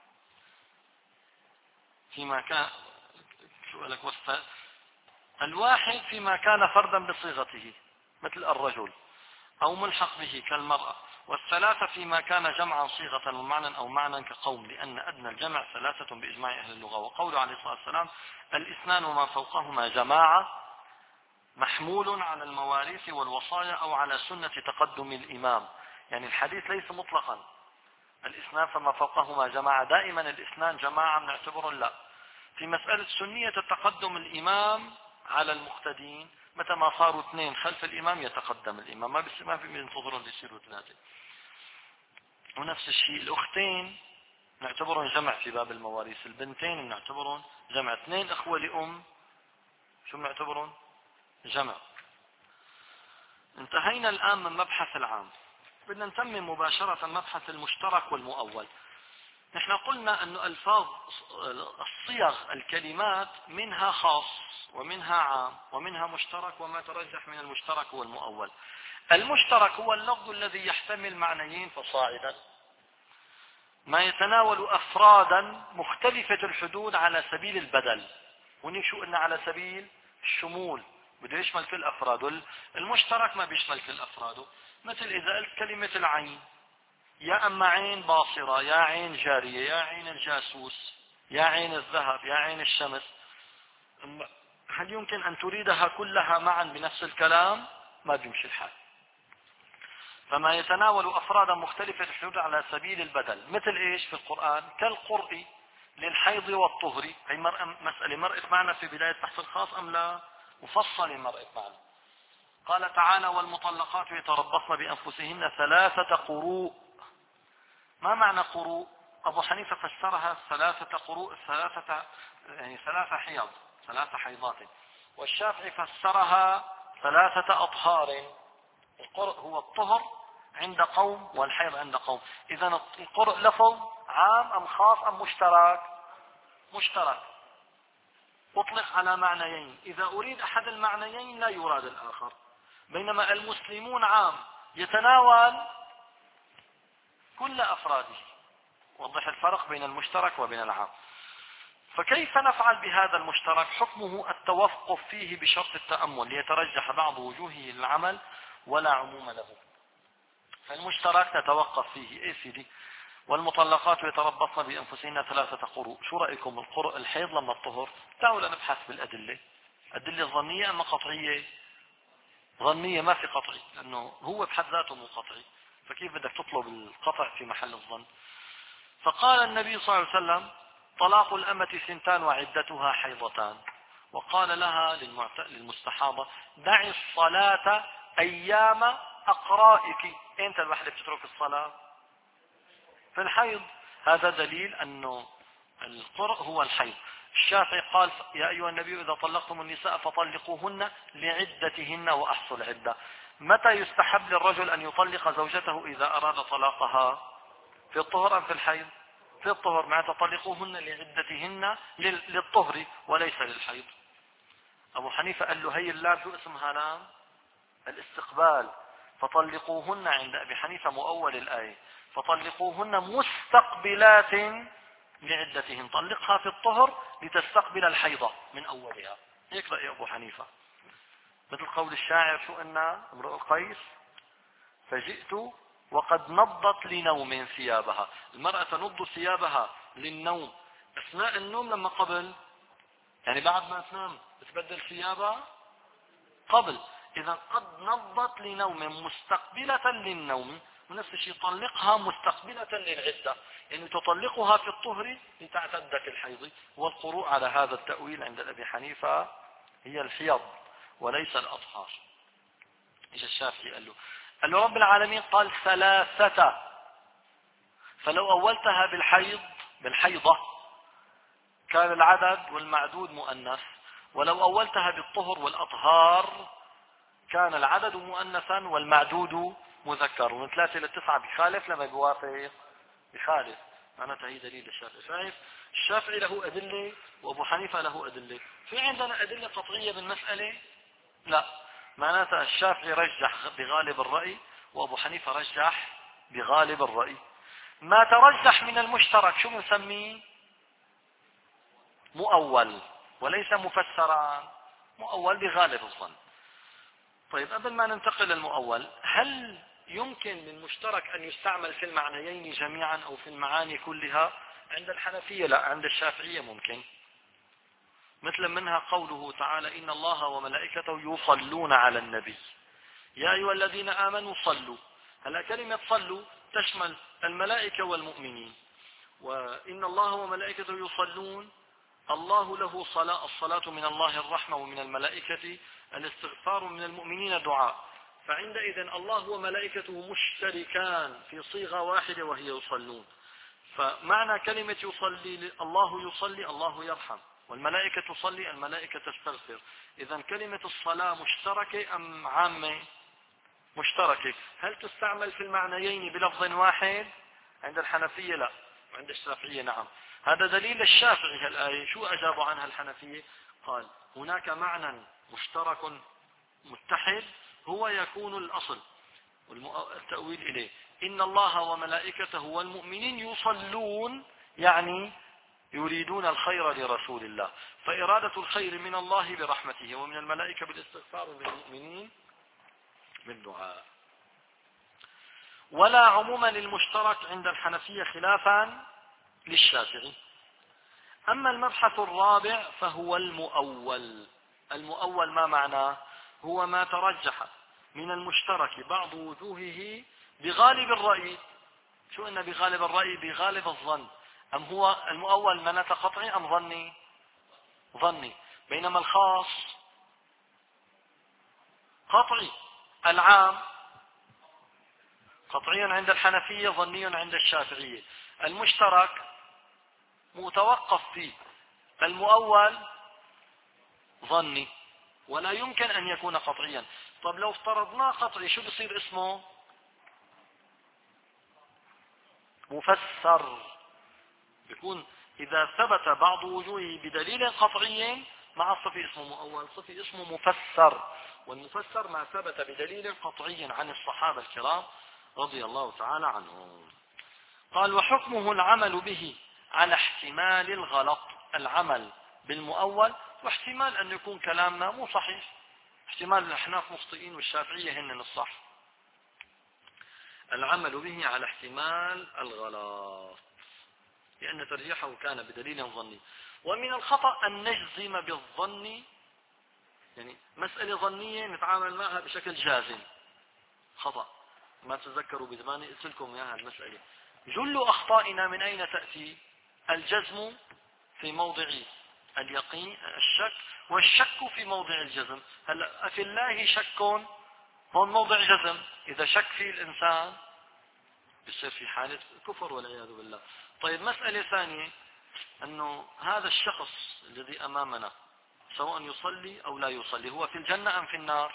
فيما كان شو لك وست... الواحد فيما كان فردا بصيغته مثل الرجل أو ملحق به كالمرأة، والثلاثة فيما كان جمعا صيغة ومعنى أو معنى كقوم، لأن أدنى الجمع ثلاثة بإجماع أهل اللغة. وقوله عليه الصلاة والسلام الاثنان وما فوقهما جماعة محمول على المواريث والوصايا أو على سنة تقدم الإمام. يعني الحديث ليس مطلقا الاثنان فما فوقهما جماعة، دائما الاثنان جماعة بنعتبر لا، في مسألة سنية التقدم الإمام على المقتدين، متى ما صاروا اثنين خلف الإمام يتقدم الإمام، ما بس ما في ينتظرون يصيروا ثلاثة. ونفس الشيء الأختين نعتبرهم جمع في باب المواريث، البنتين نعتبرهم جمع، اثنين اخوة لأم شو نعتبرهم جمع. انتهينا الآن من مبحث العام، بدنا نتمم مباشرة مبحث المشترك والمؤول. نحن قلنا أن ألفاظ الصيغ الكلمات منها خاص ومنها عام ومنها مشترك، وما ترجح من المشترك هو المؤول. المشترك هو اللفظ الذي يحتمل معنيين فصاعدا، ما يتناول أفرادا مختلفة الحدود على سبيل البدل. هني شو قلنا على سبيل الشمول، بده يشمل كل أفراده. المشترك ما بيشمل كل أفراده، مثل إذا قلت كلمة العين، يا أما عين باصرة، يا عين جارية، يا عين الجاسوس، يا عين الذهب، يا عين الشمس، هل يمكن أن تريدها كلها معا بنفس الكلام؟ ما بيمشي الحال. فما يتناول أفرادا مختلفة الحدود على سبيل البدل، مثل إيش في القرآن؟ كالقرء للحيض والطهر. هي مسألة مرأت معنا في بداية بحث الخاص أم لا؟ مفصل مرأت معنا. قال تعالى: والمطلقات يتربصن بأنفسهن ثلاثة قروء. ما معنى قروء؟ أبو حنيفة فسرها ثلاثة قروء، ثلاثة يعني ثلاثة حيض، ثلاثة حيضات. والشافعي فسرها ثلاثة أطهار. القرء هو الطهر عند قوم والحيض عند قوم. إذا القرء لفظ عام أم خاص أم مشترك؟ مشترك، أطلق على معنيين، إذا أريد أحد المعنيين لا يراد الآخر. بينما المسلمون عام يتناول كل أفراده. وضح الفرق بين المشترك وبين العام. فكيف نفعل بهذا المشترك؟ حكمه التوقف فيه بشرط التأمل ليترجح بعض وجوهه للعمل ولا عموم له. فالمشترك نتوقف فيه ايه سيدي؟ والمطلقات يتربصن بأنفسهن ثلاثة قروء. شو رأيكم القرء الحيض لما الطهر؟ تعالوا نبحث بالأدلة. أدلة ظنية أما قطعية؟ ظنية، ما في قطعي، لأنه هو بحد ذاته مو قطعي، فكيف بدك تطلب القطع في محل الظن؟ فقال النبي صلى الله عليه وسلم: طلاق الأمة سنتان وعدتها حيضتان. وقال لها للمستحاضة: دعي الصلاة أيام أقرائك. أنت الوحدة بتترك الصلاة في الحيض. هذا دليل أنه القرء هو الحيض. الشافعي قال: يا أيها النبي إذا طلقتم النساء فطلقوهن لعدتهن وأحصوا العدة. متى يستحب للرجل أن يطلق زوجته إذا أراد طلاقها؟ في الطهر أم في الحيض؟ في الطهر. مع تطلقوهن لعدتهن للطهر وليس للحيض. أبو حنيفة قال له: هي اللام شو اسمها؟ لام الاستقبال. فطلقوهن عند أبي حنيفة مؤول الآية، فطلقوهن مستقبلات لعدتهن. طلقها في الطهر لتستقبل الحيضة من أولها. هيك رأي أبو حنيفة. مثل قول الشاعر: شو قلنا؟ امرؤ القيس: فجئت وقد نضت لنوم ثيابها. المرأة تنض ثيابها للنوم أثناء النوم لما قبل، يعني بعد ما تنام تبدل ثيابها قبل. إذا قد نضت لنوم مستقبلة للنوم، ونفس الشيء طلقها مستقبلة للعدة، يعني تطلقها في الطهر لتعتد في الحيض. والقروء على هذا التأويل عند أبي حنيفة هي الحيض وليس الأطهار. إيش الشافعي قال له؟ قال له: رب العالمين قال ثلاثة، فلو أولتها بالحيض بالحيضة كان العدد والمعدود مؤنث، ولو أولتها بالطهر والأطهار كان العدد مؤنثا والمعدود مذكر. ومن ثلاثة إلى تسعة بخالف، لما بيوافق بخالف. معناتها هي دليل الشافعي. شايف؟ الشافعي له أدلة وأبو حنيفة له أدلة. في عندنا أدلة قطعية بالمسألة؟ لا. معناتها الشافعي رجح بغالب الرأي وأبو حنيفة رجح بغالب الرأي. ما ترجح من المشترك شو بنسميه؟ مؤول وليس مفسرا، مؤول بغالب الظن. طيب قبل ما ننتقل للمؤول، هل يمكن للمشترك أن يستعمل في المعنيين جميعا أو في المعاني كلها؟ عند الحنفية لا، عند الشافعية ممكن. مثل منها قوله تعالى: إن الله وملائكته يصلون على النبي يا أيها الذين آمنوا صلوا. هلا كلمة صلوا تشمل الملائكة والمؤمنين، وإن الله وملائكته يصلون الله له صلاة، الصلاة من الله الرحمة ومن الملائكة الاستغفار من المؤمنين دعاء. فعندئذ الله وملائكته مشتركان في صيغة واحدة وهي يصلون. فمعنى كلمة يصلي، الله يصلي الله يرحم، والملائكة تصلي الملائكة تستغفر. إذا كلمة الصلاة مشتركة أم عامة؟ مشتركة. هل تستعمل في المعنيين بلفظ واحد؟ عند الحنفية لا، وعند الشافعية نعم. هذا دليل الشافعي الآية. شو أجابوا عنها الحنفية؟ قال هناك معنى مشترك متحد هو يكون الأصل والتأويل إليه. إن الله وملائكته والمؤمنين يصلون، يعني يريدون الخير لرسول الله، فإرادة الخير من الله برحمته، ومن الملائكة بالاستغفار، ومن المؤمنين بالدعاء. ولا عموم للمشترك عند الحنفية خلافا للشافعي. أما المبحث الرابع فهو المؤول. المؤول ما معناه؟ هو ما ترجح من المشترك بعض وجوهه بغالب الرأي. شو إن بغالب الرأي؟ بغالب الظن. أم هو المؤول مناط قطعي أم ظني؟ ظني. بينما الخاص قطعي. العام قطعي عند الحنفية، ظني عند الشافعية. المشترك متوقف فيه. المؤول ظني ولا يمكن أن يكون قطعيا. طب لو افترضناه قطعي شو بصير اسمه؟ مفسر. بيكون إذا ثبت بعض وجوهه بدليل قطعي مع الصفي اسمه مؤول، صفي اسمه مفسر. والمفسر ما ثبت بدليل قطعي عن الصحابة الكرام رضي الله تعالى عنهم. قال وحكمه العمل به على احتمال الغلط. العمل بالمؤول واحتمال أن يكون كلامنا مو صحيح، احتمال الأحناف مخطئين والشافعية هن الصح. العمل به على احتمال الغلط لأن ترجيحه كان بدليل ظني. ومن الخطأ أن نجزم بالظن، يعني مسألة ظنية نتعامل معها بشكل جازم. خطأ. ما تتذكروا بزماني قلت لكم يا المسألة. جل أخطائنا من أين تأتي؟ الجزم في موضع اليقين الشك، والشك في موضع الجزم. هلا في الله شك هون موضع جزم. إذا شك فيه الإنسان بيصير في حالة كفر والعياذ بالله. طيب مسألة ثانية، أنه هذا الشخص الذي أمامنا سواء يصلي أو لا يصلي هو في الجنة أم في النار؟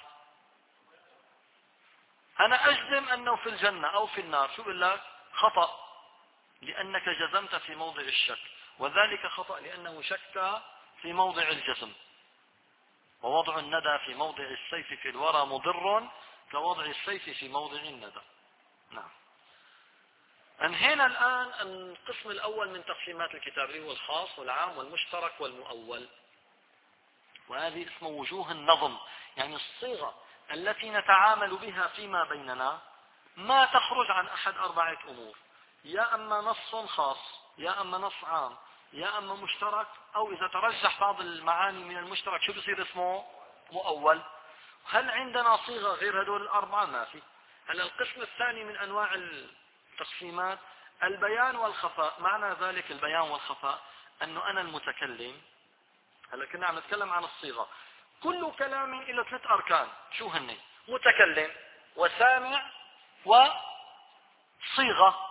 أنا أجزم أنه في الجنة أو في النار. شو بقول لك؟ خطأ، لأنك جزمت في موضع الشك، وذلك خطأ لأنه شك في موضع الجزم. ووضع الندى في موضع السيف في الورى مضر كوضع السيف في موضع الندى. نعم. انهينا الآن القسم الأول من تقسيمات الكتاب اللي هو الخاص والعام والمشترك والمؤول. وهذه اسمه وجوه النظم، يعني الصيغة التي نتعامل بها فيما بيننا ما تخرج عن أحد أربعة أمور: يا أما نص خاص، يا أما نص عام، يا أما مشترك، أو إذا ترجح بعض المعاني من المشترك شو بصير اسمه؟ مؤول. هل عندنا صيغة غير هدول الأربعة؟ ما في. هلا القسم الثاني من أنواع التقسيمات البيان والخفاء. معنى ذلك البيان والخفاء أنه أنا المتكلم. هلا كنا عم نتكلم عن الصيغة. كل كلام له ثلاث أركان. شو هن؟ متكلم وسامع وصيغة.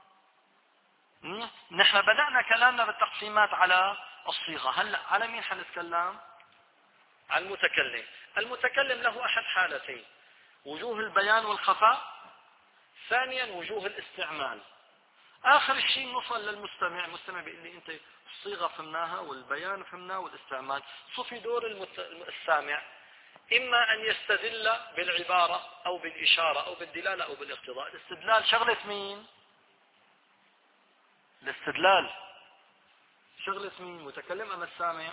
نحن بدأنا كلامنا بالتقسيمات على الصيغة. هلا على مين حنتكلم؟ على المتكلم. المتكلم له أحد حالتين: وجوه البيان والخفاء، ثانيا وجوه الاستعمال. آخر شيء نوصل للمستمع. المستمع بيقول لي أنت الصيغة فهمناها والبيان فهمناه والاستعمال، شو في دور المت... السامع؟ إما أن يستدل بالعبارة أو بالإشارة أو بالدلالة أو بالاقتضاء. الاستدلال شغلة مين؟ الاستدلال شغلة مين؟ متكلم أم السامع؟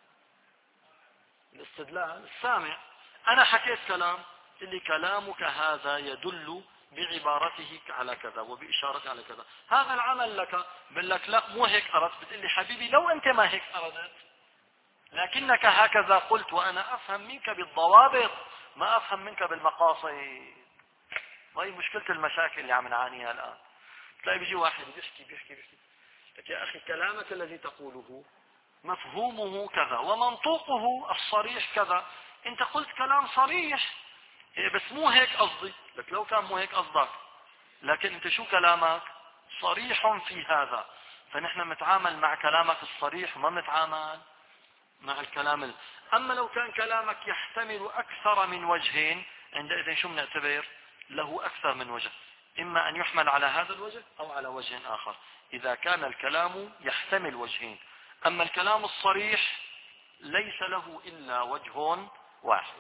الاستدلال السامع. أنا حكيت كلام اللي كلامك هذا يدل بعبارته على كذا وبإشارته على كذا، هذا العمل لك. بقول لك لا مو هيك أردت. بتقول لي حبيبي لو أنت ما هيك أردت لكنك هكذا قلت، وأنا أفهم منك بالضوابط ما أفهم منك بالمقاصد. وهي مشكلة المشاكل اللي عم نعانيها الآن. تلاقي بيجي واحد بيحكي بيحكي بيحكي لك يا أخي كلامك الذي تقوله مفهومه كذا ومنطوقه الصريح كذا. انت قلت كلام صريح بس مو هيك قصدي، لك لو كان مو هيك قصدك، لكن انت شو كلامك صريح في هذا، فنحن متعامل مع كلامك الصريح وما متعامل مع الكلام ال... اما لو كان كلامك يحتمل اكثر من وجهين، عندئذ شو بنعتبر له اكثر من وجه، اما ان يحمل على هذا الوجه او على وجه اخر، اذا كان الكلام يحتمل وجهين. اما الكلام الصريح ليس له الا وجه واحد.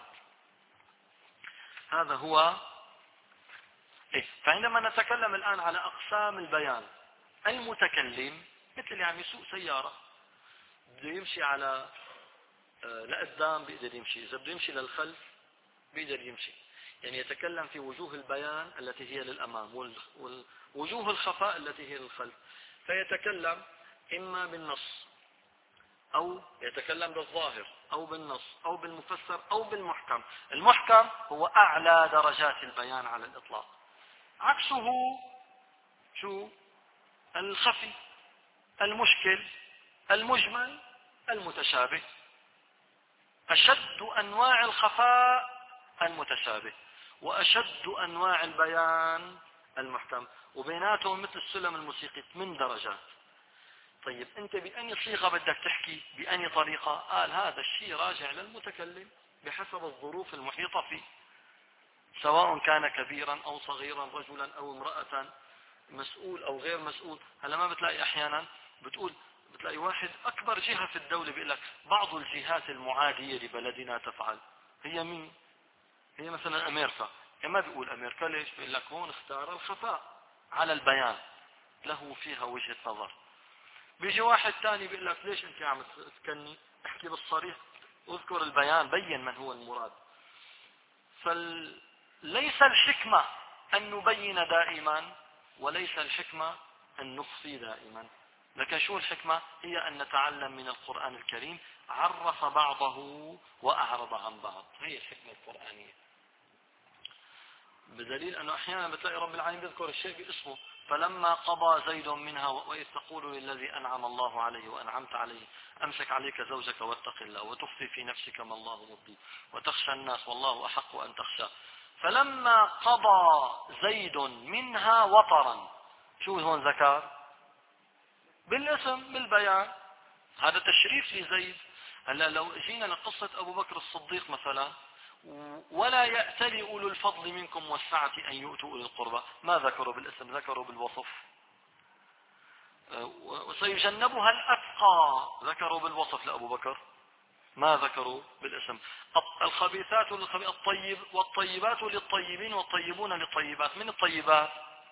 هذا هو إيه؟ فعندما نتكلم الآن على أقسام البيان، المتكلم مثل اللي عم يسوق سيارة بده يمشي على لقدام بيقدر يمشي، إذا بده يمشي للخلف بيقدر يمشي، يعني يتكلم في وجوه البيان التي هي للأمام ووجوه الخفاء التي هي للخلف. فيتكلم إما بالنص أو يتكلم بالظاهر أو بالنص أو بالمفسر أو بالمحكم. المحكم هو أعلى درجات البيان على الإطلاق، عكسه شو؟ الخفي، المشكل، المجمل، المتشابه. أشد أنواع الخفاء المتشابه، وأشد أنواع البيان المحكم، وبيناتهم مثل السلم الموسيقي ثمان درجات. طيب أنت بأي صيغة بدك تحكي، بأي طريقة؟ قال هذا الشيء راجع للمتكلم بحسب الظروف المحيطة فيه، سواء كان كبيرا أو صغيرا، رجلا أو امرأة، مسؤول أو غير مسؤول. هلا ما بتلاقي أحيانا بتقول بتلاقي واحد أكبر جهة في الدولة بيقول لك بعض الجهات المعادية لبلدنا تفعل. هي مين؟ هي مثلا أمريكا. ما بيقول أمريكا، ليش؟ بيقول لك هون اختار الخفاء على البيان، له فيها وجهة نظر. بيجي واحد ثاني بيقول لك ليش أنت عم تكني؟ احكي بالصريح، اذكر البيان، بين من هو المراد. فليس الحكمة أن نبين دائما، وليس الحكمة أن نخفي دائما، لكن شو الحكمة؟ هي أن نتعلم من القرآن الكريم، عرف بعضه وأعرض عن بعض، هي الحكمة القرآنية. بدليل أنه أحيانا بتلاقي رب العالمين يذكر الشيء باسمه، فلما قضى زيد منها، وإذ تقول للذي أنعم الله عليه وأنعمت عليه أمسك عليك زوجك واتق الله وتخفي في نفسك ما الله مبديه وتخشى الناس والله أحق أن تخشى، فلما قضى زيد منها وطرا، شو هون ذكر؟ بالاسم، بالبيان، هذا تشريف لزيد. هلا لو جينا لقصة أبو بكر الصديق مثلا، ولا يأتل أولو الفضل منكم والسعة أن يؤتوا أولي القربى، ما ذكروا بالاسم، ذكروا بالوصف. وسيجنبها الأتقى، ذكروا بالوصف لأبو بكر، ما ذكروا بالاسم. الخبيثات للطيب والطيبات للطيبين والطيبون للطيبات. من الطيبات؟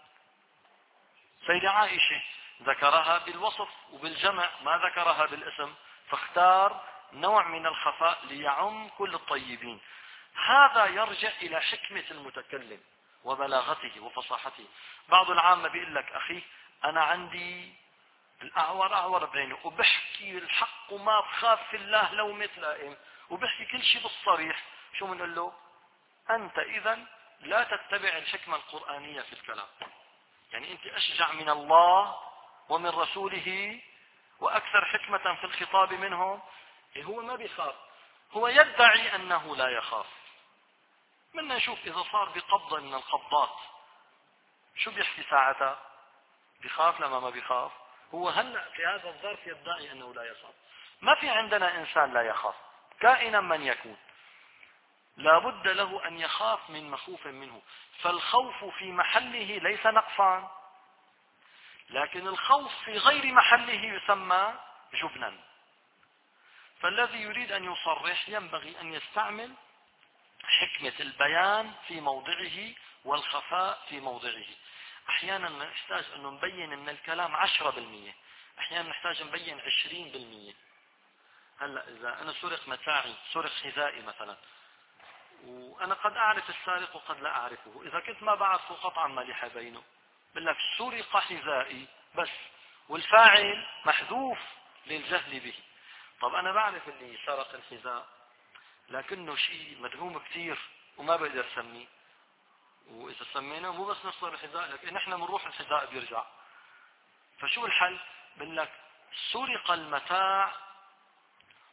سيدة عائشة، ذكرها بالوصف وبالجمع، ما ذكرها بالاسم، فاختار نوع من الخفاء ليعم كل الطيبين. هذا يرجع إلى حكمة المتكلم وبلاغته وفصاحته. بعض العامة بيقول لك أخي أنا عندي الأعور أعور بعينه وبحكي الحق وما بخاف في الله لو مثل، وبحكي كل شيء بالصريح. شو بنقول له؟ أنت إذا لا تتبع الحكمة القرآنية في الكلام، يعني أنت أشجع من الله ومن رسوله وأكثر حكمة في الخطاب منهم. هو ما بيخاف، هو يدعي أنه لا يخاف. بدنا نشوف إذا صار بقبضة من القبضات شو بيحكي ساعتها؟ بيخاف لما ما بيخاف؟ هو هلأ في هذا الظرف يدعي أنه لا يخاف. ما في عندنا إنسان لا يخاف، كائنا من يكون لا بد له أن يخاف من مخوف منه. فالخوف في محله ليس نقصا، لكن الخوف في غير محله يسمى جبنا. فالذي يريد أن يصرح ينبغي أن يستعمل حكمة البيان في موضعه والخفاء في موضعه. أحيانا نحتاج أن نبين أن الكلام عشرة بالمية، أحيانا نحتاج نبين عشرين بالمية. هلأ إذا أنا سرق متاعي، سرق حذائي مثلا، وأنا قد أعرف السارق وقد لا أعرفه، إذا كنت ما بعرفه قطعا ما لي بينه، بقول لك سرق حذائي بس، والفاعل محذوف للجهل به. طب أنا بعرف اللي سرق الحذاء لكنه شيء مدهوم كثير وما بقدر سميه، وإذا سميناه مو بس نخسر الحذاء، لكن نحن بنروح الحذاء بيرجع. فشو الحل؟ بقول لك سرق المتاع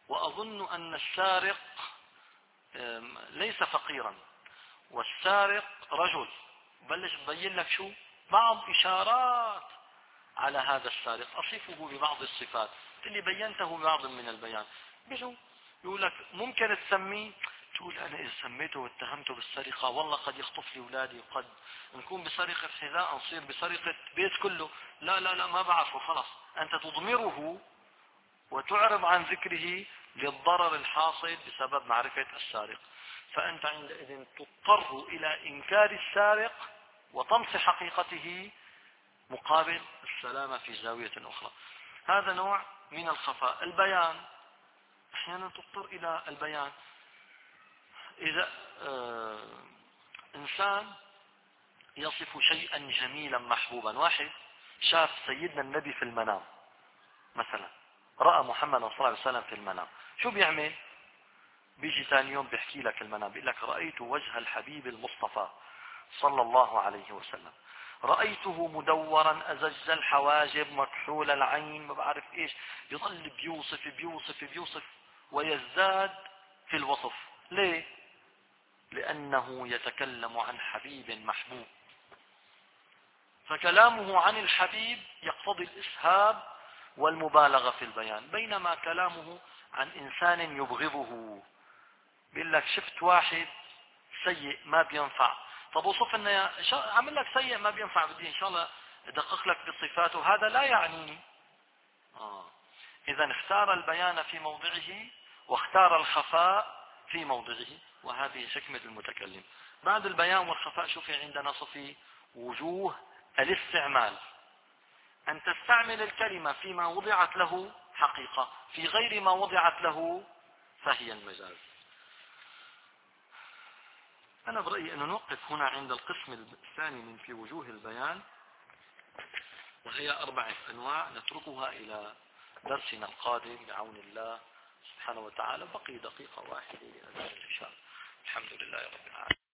وأظن أن السارق ليس فقيرا، والسارق رجل. بلش تبين لك شو بعض إشارات على هذا السارق، أصفه ببعض الصفات اللي بينته ببعض من البيان. بشو يقول لك ممكن تسميه، تقول أنا إذا سميته واتهمته بالسرقة والله قد يخطف لي أولادي، وقد نكون بسرقة حذاء نصير بسرقة بيت كله. لا لا لا ما بعرفه، خلاص أنت تضمره وتعرض عن ذكره للضرر الحاصل بسبب معرفة السارق. فأنت عندئذ تضطر إلى إنكار السارق وطمس حقيقته مقابل السلامة في زاوية أخرى. هذا نوع من الخفاء. البيان أحيانا تضطر إلى البيان. إذا آه إنسان يصف شيئا جميلا محبوبا، واحد شاف سيدنا النبي في المنام مثلا، رأى محمد صلى الله عليه وسلم في المنام، شو بيعمل؟ بيجي ثاني يوم بيحكي لك المنام، بيقول لك رأيت وجه الحبيب المصطفى صلى الله عليه وسلم، رأيته مدورا أزج الحواجب مكحول العين ما بعرف ايش، يظل بيوصف بيوصف بيوصف ويزداد في الوصف. ليه؟ لأنه يتكلم عن حبيب محبوب، فكلامه عن الحبيب يقتضي الإسهاب والمبالغة في البيان، بينما كلامه عن إنسان يبغضه بيقول لك شفت واحد سيء ما بينفع، طب وصف لنا يا عمل لك سيء ما بينفع، بدي ان شاء الله ادقق لك بصفاته، هذا لا يعنيني. آه. اذا اختار البيان في موضعه واختار الخفاء في موضعه، وهذه حكمة المتكلم. بعد البيان والخفاء شو في عندنا؟ صفي وجوه الاستعمال، ان تستعمل الكلمة فيما وضعت له حقيقة، في غير ما وضعت له فهي المجاز. أنا برأيي أن نوقف هنا عند القسم الثاني من في وجوه البيان، وهي أربعة أنواع نتركها إلى درسنا القادم بعون الله سبحانه وتعالى. بقي دقيقة واحدة لأذان العشاء. الحمد لله رب العالمين.